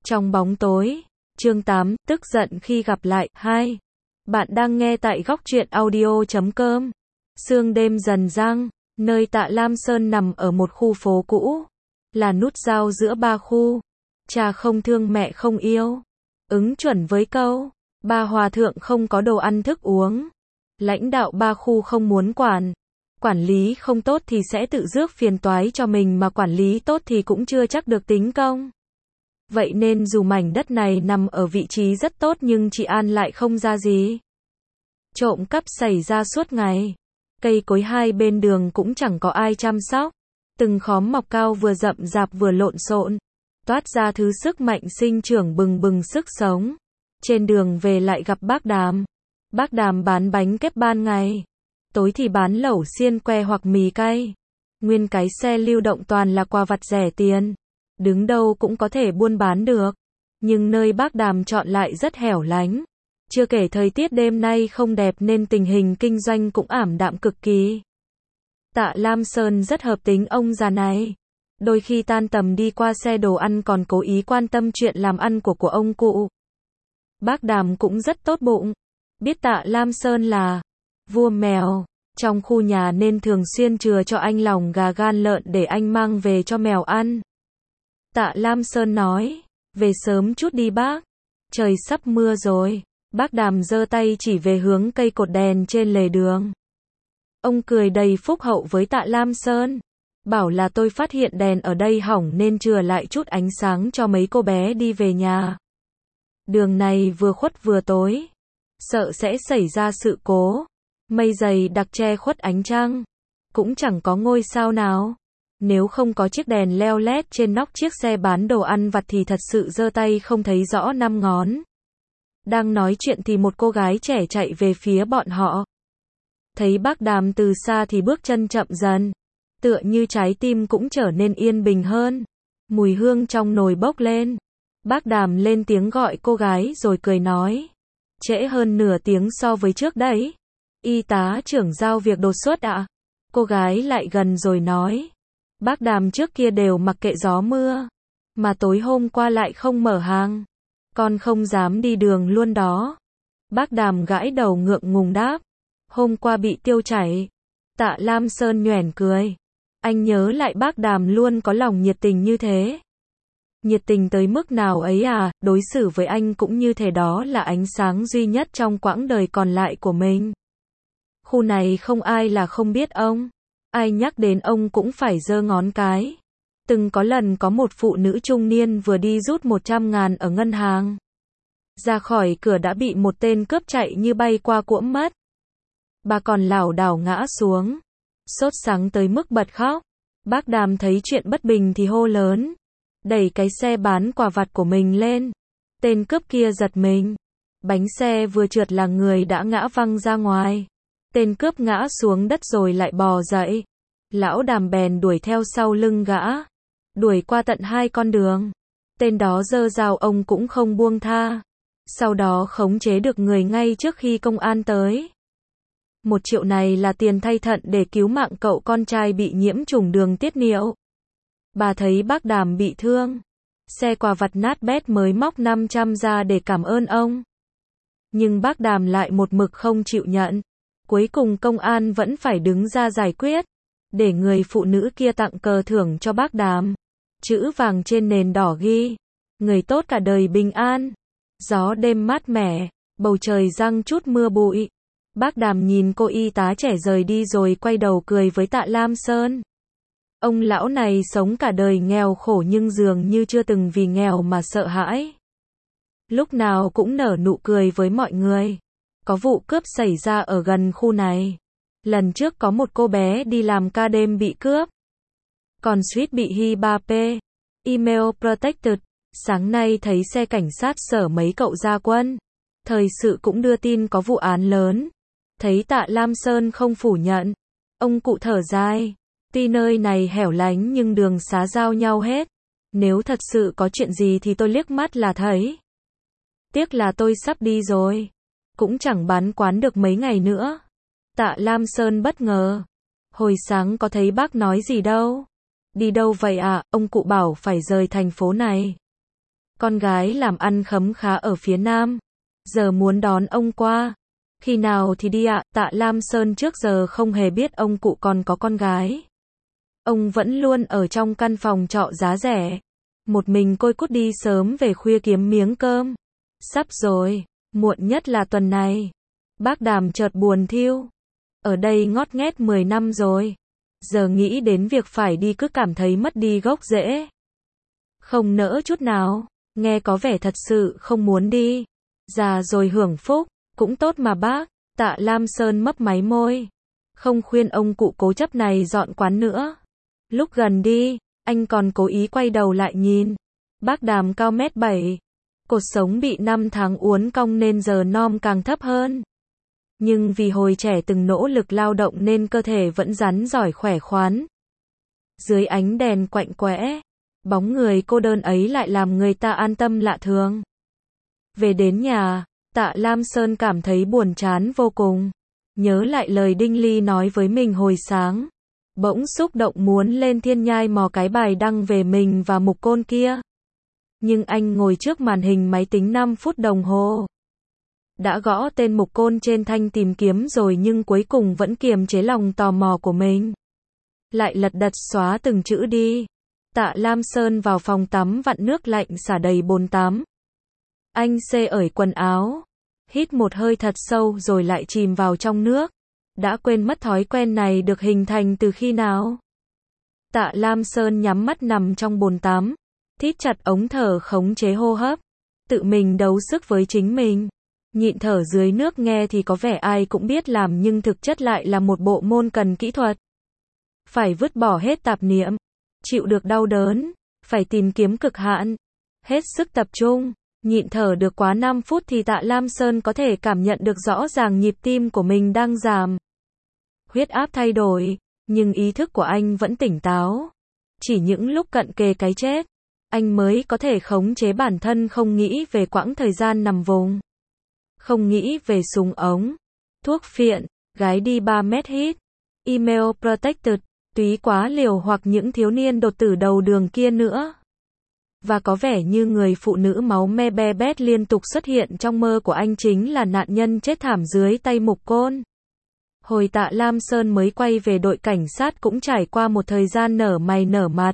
Trong bóng tối. Chương 8, tức giận khi gặp lại. 2. Bạn đang nghe tại góc truyện audio.com. Sương đêm dần giăng, nơi Tạ Lam Sơn nằm ở một khu phố cũ, là nút giao giữa ba khu. Cha không thương mẹ không yêu. Ứng chuẩn với câu, ba hòa thượng không có đồ ăn thức uống. Lãnh đạo ba khu không muốn quản lý không tốt thì sẽ tự rước phiền toái cho mình, mà quản lý tốt thì cũng chưa chắc được tính công. Vậy nên dù mảnh đất này nằm ở vị trí rất tốt nhưng chị An lại không ra gì. Trộm cắp xảy ra suốt ngày. Cây cối hai bên đường cũng chẳng có ai chăm sóc. Từng khóm mọc cao vừa rậm rạp vừa lộn xộn, toát ra thứ sức mạnh sinh trưởng bừng bừng sức sống. Trên đường về lại gặp bác Đàm. Bác Đàm bán bánh kép ban ngày, tối thì bán lẩu xiên que hoặc mì cay. Nguyên cái xe lưu động toàn là quà vặt rẻ tiền, đứng đâu cũng có thể buôn bán được. Nhưng nơi bác Đàm chọn lại rất hẻo lánh. Chưa kể thời tiết đêm nay không đẹp nên tình hình kinh doanh cũng ảm đạm cực kỳ. Tạ Lam Sơn rất hợp tính ông già này. Đôi khi tan tầm đi qua xe đồ ăn còn cố ý quan tâm chuyện làm ăn của ông cụ. Bác Đàm cũng rất tốt bụng. Biết Tạ Lam Sơn là vua mèo trong khu nhà nên thường xuyên chừa cho anh lòng gà gan lợn để anh mang về cho mèo ăn. Tạ Lam Sơn nói, về sớm chút đi bác, trời sắp mưa rồi. Bác Đàm giơ tay chỉ về hướng cây cột đèn trên lề đường. Ông cười đầy phúc hậu với Tạ Lam Sơn, bảo là tôi phát hiện đèn ở đây hỏng nên chừa lại chút ánh sáng cho mấy cô bé đi về nhà. Đường này vừa khuất vừa tối, sợ sẽ xảy ra sự cố. Mây dày đặc che khuất ánh trăng, cũng chẳng có ngôi sao nào. Nếu không có chiếc đèn leo lét trên nóc chiếc xe bán đồ ăn vặt thì thật sự giơ tay không thấy rõ năm ngón. Đang nói chuyện thì một cô gái trẻ chạy về phía bọn họ. Thấy bác Đàm từ xa thì bước chân chậm dần, tựa như trái tim cũng trở nên yên bình hơn. Mùi hương trong nồi bốc lên. Bác Đàm lên tiếng gọi cô gái rồi cười nói, trễ hơn nửa tiếng so với trước đấy. Y tá trưởng giao việc đột xuất ạ? Cô gái lại gần rồi nói, bác Đàm trước kia đều mặc kệ gió mưa, mà tối hôm qua lại không mở hàng. Con không dám đi đường luôn đó. Bác Đàm gãi đầu ngượng ngùng đáp, hôm qua bị tiêu chảy. Tạ Lam Sơn nhoẻn cười. Anh nhớ lại bác Đàm luôn có lòng nhiệt tình như thế. Nhiệt tình tới mức nào ấy à, đối xử với anh cũng như thể đó là ánh sáng duy nhất trong quãng đời còn lại của mình. Khu này không ai là không biết ông. Ai nhắc đến ông cũng phải giơ ngón cái. Từng có lần có một phụ nữ trung niên vừa đi rút 100.000 ở ngân hàng. Ra khỏi cửa đã bị một tên cướp chạy như bay qua cuỗm mất. Bà còn lảo đảo ngã xuống, sốt sắng tới mức bật khóc. Bác Đàm thấy chuyện bất bình thì hô lớn, đẩy cái xe bán quà vặt của mình lên. Tên cướp kia giật mình. Bánh xe vừa trượt là người đã ngã văng ra ngoài. Tên cướp ngã xuống đất rồi lại bò dậy. Lão Đàm bèn đuổi theo sau lưng gã. Đuổi qua tận 2 con đường. Tên đó giơ dao ông cũng không buông tha. Sau đó khống chế được người ngay trước khi công an tới. 1 triệu này là tiền thay thận để cứu mạng cậu con trai bị nhiễm trùng đường tiết niệu. Bà thấy bác Đàm bị thương, xe quà vặt nát bét mới móc 500 ra để cảm ơn ông. Nhưng bác Đàm lại một mực không chịu nhận. Cuối cùng công an vẫn phải đứng ra giải quyết, để người phụ nữ kia tặng cờ thưởng cho bác Đàm. Chữ vàng trên nền đỏ ghi, người tốt cả đời bình an. Gió đêm mát mẻ, bầu trời giăng chút mưa bụi. Bác Đàm nhìn cô y tá trẻ rời đi rồi quay đầu cười với Tạ Lam Sơn. Ông lão này sống cả đời nghèo khổ nhưng dường như chưa từng vì nghèo mà sợ hãi. Lúc nào cũng nở nụ cười với mọi người. Có vụ cướp xảy ra ở gần khu này. Lần trước có một cô bé đi làm ca đêm bị cướp. Còn suýt bị Hi3P. Email protected. Sáng nay thấy xe cảnh sát sở mấy cậu ra quân. Thời sự cũng đưa tin có vụ án lớn. Thấy Tạ Lam Sơn không phủ nhận. Ông cụ thở dài. Tuy nơi này hẻo lánh nhưng đường xá giao nhau hết. Nếu thật sự có chuyện gì thì tôi liếc mắt là thấy. Tiếc là tôi sắp đi rồi. Cũng chẳng bán quán được mấy ngày nữa. Tạ Lam Sơn bất ngờ. Hồi sáng có thấy bác nói gì đâu. Đi đâu vậy ạ? Ông cụ bảo phải rời thành phố này. Con gái làm ăn khấm khá ở phía Nam. Giờ muốn đón ông qua. Khi nào thì đi ạ? Tạ Lam Sơn trước giờ không hề biết ông cụ còn có con gái. Ông vẫn luôn ở trong căn phòng trọ giá rẻ. Một mình côi cút đi sớm về khuya kiếm miếng cơm. Sắp rồi, muộn nhất là tuần này. Bác Đàm chợt buồn thiu. Ở đây ngót nghét 10 năm rồi. Giờ nghĩ đến việc phải đi cứ cảm thấy mất đi gốc rễ. Không nỡ chút nào, nghe có vẻ thật sự không muốn đi. Già rồi hưởng phúc, cũng tốt mà bác. Tạ Lam Sơn mấp máy môi. Không khuyên ông cụ cố chấp này dọn quán nữa. Lúc gần đi, anh còn cố ý quay đầu lại nhìn. Bác Đàm cao 1m7. Cột sống bị 5 tháng uốn cong nên giờ nom càng thấp hơn. Nhưng vì hồi trẻ từng nỗ lực lao động nên cơ thể vẫn rắn giỏi khỏe khoắn. Dưới ánh đèn quạnh quẽ, bóng người cô đơn ấy lại làm người ta an tâm lạ thường. Về đến nhà, Tạ Lam Sơn cảm thấy buồn chán vô cùng. Nhớ lại lời Đinh Ly nói với mình hồi sáng. Bỗng xúc động muốn lên Thiên Nhai mò cái bài đăng về mình và Mục Côn kia. Nhưng anh ngồi trước màn hình máy tính 5 phút đồng hồ. Đã gõ tên Mục Côn trên thanh tìm kiếm rồi nhưng cuối cùng vẫn kiềm chế lòng tò mò của mình. Lại lật đật xóa từng chữ đi. Tạ Lam Sơn vào phòng tắm vặn nước lạnh xả đầy bồn tắm. Anh xê ởi quần áo. Hít một hơi thật sâu rồi lại chìm vào trong nước. Đã quên mất thói quen này được hình thành từ khi nào. Tạ Lam Sơn nhắm mắt nằm trong bồn tắm. Thít chặt ống thở khống chế hô hấp. Tự mình đấu sức với chính mình. Nhịn thở dưới nước nghe thì có vẻ ai cũng biết làm nhưng thực chất lại là một bộ môn cần kỹ thuật. Phải vứt bỏ hết tạp niệm. Chịu được đau đớn. Phải tìm kiếm cực hạn. Hết sức tập trung. Nhịn thở được quá 5 phút thì Tạ Lam Sơn có thể cảm nhận được rõ ràng nhịp tim của mình đang giảm. Huyết áp thay đổi, nhưng ý thức của anh vẫn tỉnh táo. Chỉ những lúc cận kề cái chết, anh mới có thể khống chế bản thân không nghĩ về quãng thời gian nằm vùng. Không nghĩ về súng ống, thuốc phiện, gái đi 3 mét hít, email protected, túy quá liều hoặc những thiếu niên đột tử đầu đường kia nữa. Và có vẻ như người phụ nữ máu me be bét liên tục xuất hiện trong mơ của anh chính là nạn nhân chết thảm dưới tay Mục Côn. Hồi Tạ Lam Sơn mới quay về đội cảnh sát cũng trải qua một thời gian nở mày nở mặt.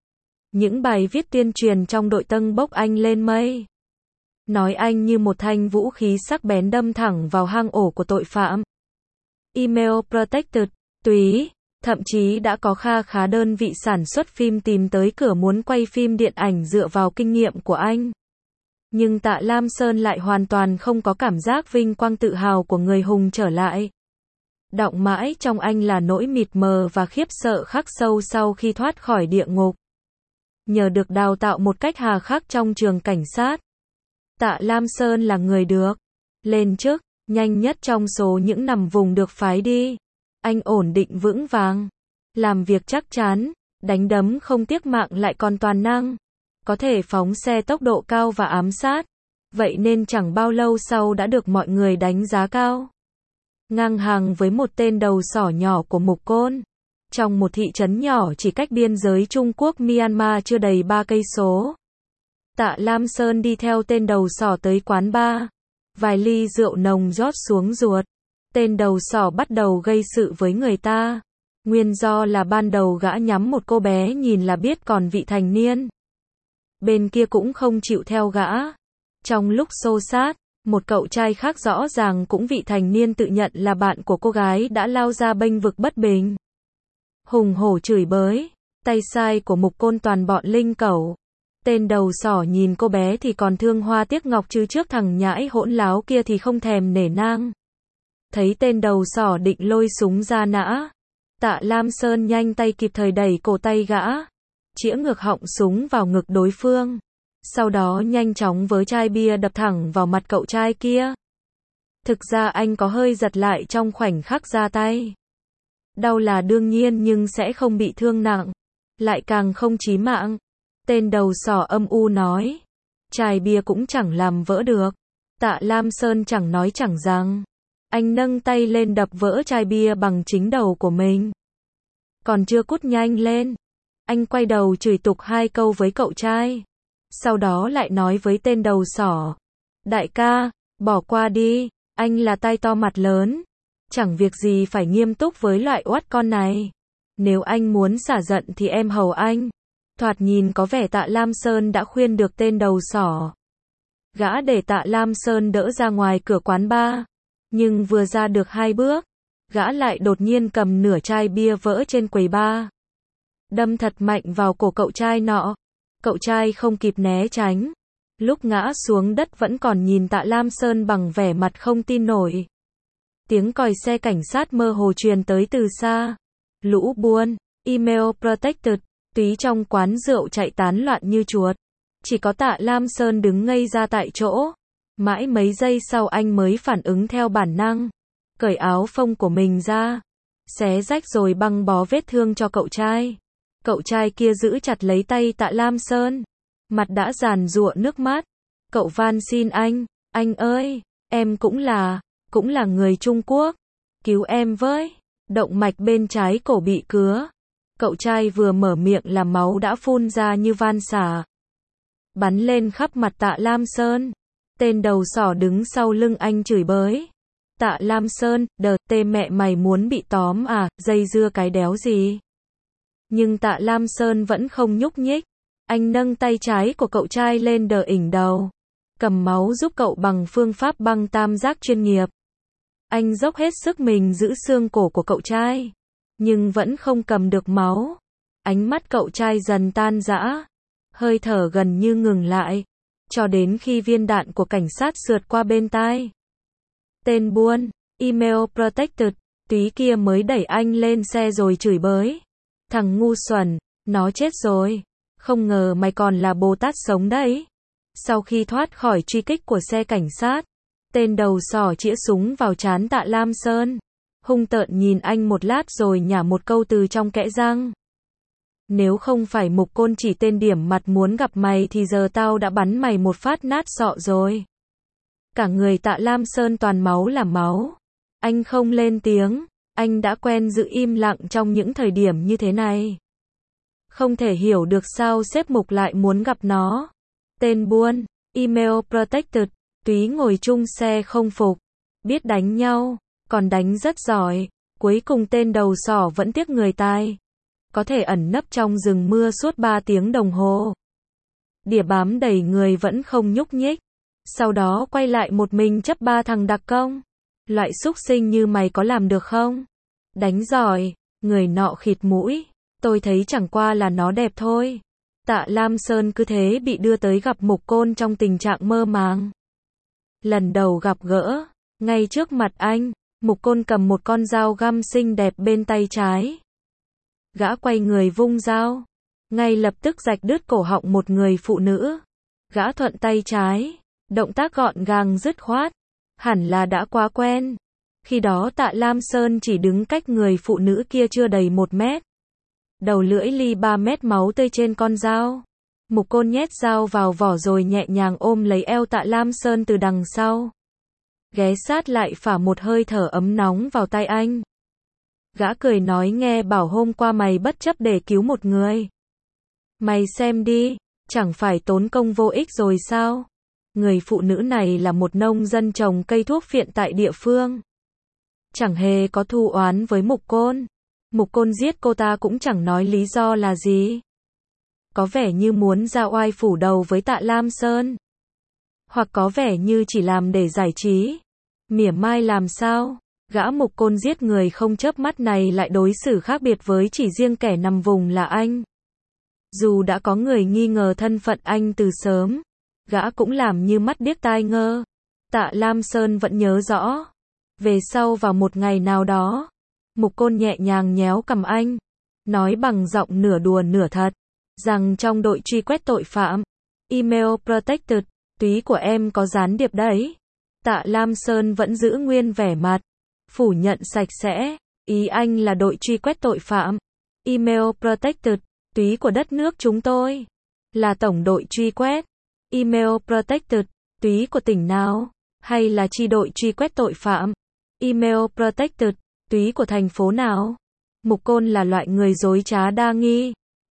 Những bài viết tuyên truyền trong đội tâng bốc anh lên mây. Nói anh như một thanh vũ khí sắc bén đâm thẳng vào hang ổ của tội phạm. Email protected, túy. Thậm chí đã có kha khá đơn vị sản xuất phim tìm tới cửa muốn quay phim điện ảnh dựa vào kinh nghiệm của anh. Nhưng Tạ Lam Sơn lại hoàn toàn không có cảm giác vinh quang tự hào của người hùng trở lại. Đọng mãi trong anh là nỗi mịt mờ và khiếp sợ khắc sâu sau khi thoát khỏi địa ngục. Nhờ được đào tạo một cách hà khắc trong trường cảnh sát, Tạ Lam Sơn là người được lên chức nhanh nhất trong số những nằm vùng được phái đi. Anh ổn định vững vàng, làm việc chắc chắn, đánh đấm không tiếc mạng lại còn toàn năng, có thể phóng xe tốc độ cao và ám sát. Vậy nên chẳng bao lâu sau đã được mọi người đánh giá cao. Ngang hàng với một tên đầu sỏ nhỏ của Mục Côn. Trong một thị trấn nhỏ chỉ cách biên giới Trung Quốc Myanmar chưa đầy 3 cây số. Tạ Lam Sơn đi theo tên đầu sỏ tới quán bar. Vài ly rượu nồng rót xuống ruột. Tên đầu sỏ bắt đầu gây sự với người ta. Nguyên do là ban đầu gã nhắm một cô bé nhìn là biết còn vị thành niên. Bên kia cũng không chịu theo gã. Trong lúc xô xát, một cậu trai khác rõ ràng cũng vị thành niên tự nhận là bạn của cô gái đã lao ra bênh vực bất bình. Hùng hổ chửi bới, tay sai của Mục Côn toàn bọn linh cẩu. Tên đầu sỏ nhìn cô bé thì còn thương hoa tiếc ngọc chứ trước thằng nhãi hỗn láo kia thì không thèm nể nang. Thấy tên đầu sỏ định lôi súng ra nã. Tạ Lam Sơn nhanh tay kịp thời đẩy cổ tay gã. Chĩa ngược họng súng vào ngực đối phương. Sau đó nhanh chóng với chai bia đập thẳng vào mặt cậu trai kia. Thực ra anh có hơi giật lại trong khoảnh khắc ra tay. Đau là đương nhiên nhưng sẽ không bị thương nặng. Lại càng không chí mạng. Tên đầu sỏ âm u nói. Chai bia cũng chẳng làm vỡ được. Tạ Lam Sơn chẳng nói chẳng rằng. Anh nâng tay lên đập vỡ chai bia bằng chính đầu của mình. Còn chưa cút nhanh lên. Anh quay đầu chửi tục 2 câu với cậu trai. Sau đó lại nói với tên đầu sỏ. Đại ca, bỏ qua đi, anh là tai to mặt lớn. Chẳng việc gì phải nghiêm túc với loại oát con này. Nếu anh muốn xả giận thì em hầu anh. Thoạt nhìn có vẻ Tạ Lam Sơn đã khuyên được tên đầu sỏ. Gã để Tạ Lam Sơn đỡ ra ngoài cửa quán bar. Nhưng vừa ra được 2 bước, gã lại đột nhiên cầm nửa chai bia vỡ trên quầy bar. Đâm thật mạnh vào cổ cậu trai nọ. Cậu trai không kịp né tránh. Lúc ngã xuống đất vẫn còn nhìn Tạ Lam Sơn bằng vẻ mặt không tin nổi. Tiếng còi xe cảnh sát mơ hồ truyền tới từ xa. Lũ buôn, email protected, túy trong quán rượu chạy tán loạn như chuột. Chỉ có Tạ Lam Sơn đứng ngây ra tại chỗ. Mãi mấy giây sau anh mới phản ứng theo bản năng. Cởi áo phông của mình ra. Xé rách rồi băng bó vết thương cho cậu trai. Cậu trai kia giữ chặt lấy tay Tạ Lam Sơn. Mặt đã giàn giụa nước mắt. Cậu van xin anh ơi, em cũng là người Trung Quốc. Cứu em với. Động mạch bên trái cổ bị cứa. Cậu trai vừa mở miệng là máu đã phun ra như van xả. Bắn lên khắp mặt Tạ Lam Sơn. Tên đầu sỏ đứng sau lưng anh chửi bới. Tạ Lam Sơn, tê mẹ mày muốn bị tóm à, dây dưa cái đéo gì. Nhưng Tạ Lam Sơn vẫn không nhúc nhích. Anh nâng tay trái của cậu trai lên đờ ỉnh đầu. Cầm máu giúp cậu bằng phương pháp băng tam giác chuyên nghiệp. Anh dốc hết sức mình giữ xương cổ của cậu trai. Nhưng vẫn không cầm được máu. Ánh mắt cậu trai dần tan rã. Hơi thở gần như ngừng lại. Cho đến khi viên đạn của cảnh sát sượt qua bên tai. Tên buôn, email protected, túy kia mới đẩy anh lên xe rồi chửi bới. Thằng ngu xuẩn, nó chết rồi. Không ngờ mày còn là Bồ Tát sống đấy. Sau khi thoát khỏi truy kích của xe cảnh sát, tên đầu sỏ chĩa súng vào trán Tạ Lam Sơn. Hung tợn nhìn anh một lát rồi nhả một câu từ trong kẽ răng. Nếu không phải Mục Côn chỉ tên điểm mặt muốn gặp mày thì giờ tao đã bắn mày một phát nát sọ rồi. Cả người Tạ Lam Sơn toàn máu là máu. Anh không lên tiếng. Anh đã quen giữ im lặng trong những thời điểm như thế này. Không thể hiểu được sao sếp Mục lại muốn gặp nó. Tên buôn, email protected, túy ngồi chung xe không phục. Biết đánh nhau, còn đánh rất giỏi. Cuối cùng tên đầu sỏ vẫn tiếc người tai. Có thể ẩn nấp trong rừng mưa suốt 3 tiếng đồng hồ. Đỉa bám đầy người vẫn không nhúc nhích. Sau đó quay lại một mình chấp 3 thằng đặc công. Loại xúc sinh như mày có làm được không? Đánh giỏi, người nọ khịt mũi. Tôi thấy chẳng qua là nó đẹp thôi. Tạ Lam Sơn cứ thế bị đưa tới gặp Mục Côn trong tình trạng mơ màng. Lần đầu gặp gỡ, ngay trước mặt anh, Mục Côn cầm một con dao găm xinh đẹp bên tay trái. Gã quay người vung dao, ngay lập tức rạch đứt cổ họng một người phụ nữ. Gã thuận tay trái, động tác gọn gàng dứt khoát, hẳn là đã quá quen. Khi đó Tạ Lam Sơn chỉ đứng cách người phụ nữ kia chưa đầy 1 mét. Đầu lưỡi ly 3 mét máu tươi trên con dao. Mục Côn nhét dao vào vỏ rồi nhẹ nhàng ôm lấy eo Tạ Lam Sơn từ đằng sau. Ghé sát lại phả một hơi thở ấm nóng vào tai anh. Gã cười nói nghe bảo hôm qua mày bất chấp để cứu một người. Mày xem đi, chẳng phải tốn công vô ích rồi sao? Người phụ nữ này là một nông dân trồng cây thuốc phiện tại địa phương. Chẳng hề có thù oán với Mục Côn. Mục Côn giết cô ta cũng chẳng nói lý do là gì. Có vẻ như muốn ra oai phủ đầu với Tạ Lam Sơn. Hoặc có vẻ như chỉ làm để giải trí. Mỉa mai làm sao? Gã Mục Côn giết người không chớp mắt này lại đối xử khác biệt với chỉ riêng kẻ nằm vùng là anh. Dù đã có người nghi ngờ thân phận anh từ sớm, gã cũng làm như mắt điếc tai ngơ. Tạ Lam Sơn vẫn nhớ rõ. Về sau vào một ngày nào đó, Mục Côn nhẹ nhàng nhéo cằm anh, nói bằng giọng nửa đùa nửa thật, rằng trong đội truy quét tội phạm, email protected, túy của em có gián điệp đấy. Tạ Lam Sơn vẫn giữ nguyên vẻ mặt, phủ nhận sạch sẽ, ý anh là đội truy quét tội phạm, email protected, túy của đất nước chúng tôi, là tổng đội truy quét, email protected, túy của tỉnh nào, hay là chi đội truy quét tội phạm, email protected, túy của thành phố nào. Mục Côn là loại người dối trá đa nghi.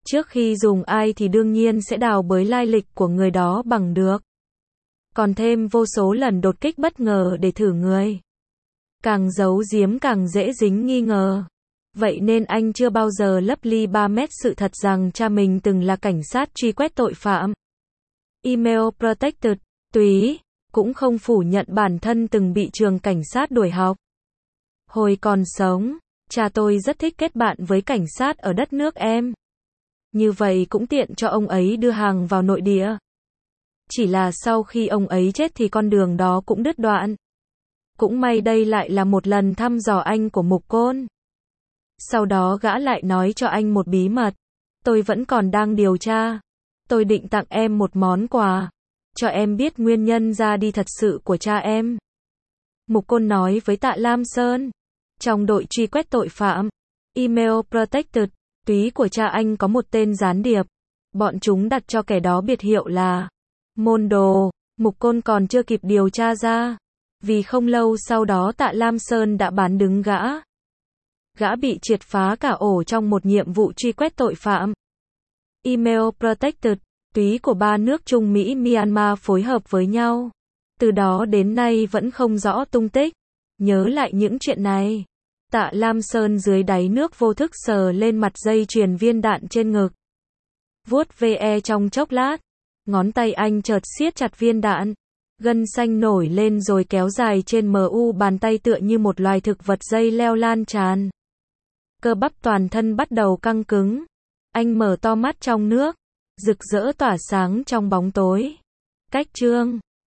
Trước khi dùng ai thì đương nhiên sẽ đào bới lai lịch của người đó bằng được. Còn thêm vô số lần đột kích bất ngờ để thử người. Càng giấu giếm càng dễ dính nghi ngờ. Vậy nên anh chưa bao giờ lấp ly 3 mét sự thật rằng cha mình từng là cảnh sát truy quét tội phạm. Email Protected, Túy cũng không phủ nhận bản thân từng bị trường cảnh sát đuổi học. Hồi còn sống, cha tôi rất thích kết bạn với cảnh sát ở đất nước em. Như vậy cũng tiện cho ông ấy đưa hàng vào nội địa. Chỉ là sau khi ông ấy chết thì con đường đó cũng đứt đoạn. Cũng may đây lại là một lần thăm dò anh của Mục Côn. Sau đó gã lại nói cho anh một bí mật. Tôi vẫn còn đang điều tra. Tôi định tặng em một món quà. Cho em biết nguyên nhân ra đi thật sự của cha em. Mục Côn nói với Tạ Lam Sơn. Trong đội truy quét tội phạm, Email Protected, túy của cha anh có một tên gián điệp. Bọn chúng đặt cho kẻ đó biệt hiệu là Môn Đồ. Mục Côn còn chưa kịp điều tra ra. Vì không lâu sau đó Tạ Lam Sơn đã bán đứng gã. Gã bị triệt phá cả ổ trong một nhiệm vụ truy quét tội phạm. Email Protected, túy của 3 nước Trung Mỹ Myanmar phối hợp với nhau. Từ đó đến nay vẫn không rõ tung tích. Nhớ lại những chuyện này. Tạ Lam Sơn dưới đáy nước vô thức sờ lên mặt dây chuyền viên đạn trên ngực. Vuốt ve trong chốc lát. Ngón tay anh chợt siết chặt viên đạn. Gân xanh nổi lên rồi kéo dài trên bàn tay tựa như một loài thực vật dây leo lan tràn. Cơ bắp toàn thân bắt đầu căng cứng. Anh mở to mắt trong nước. Rực rỡ tỏa sáng trong bóng tối. Cách chương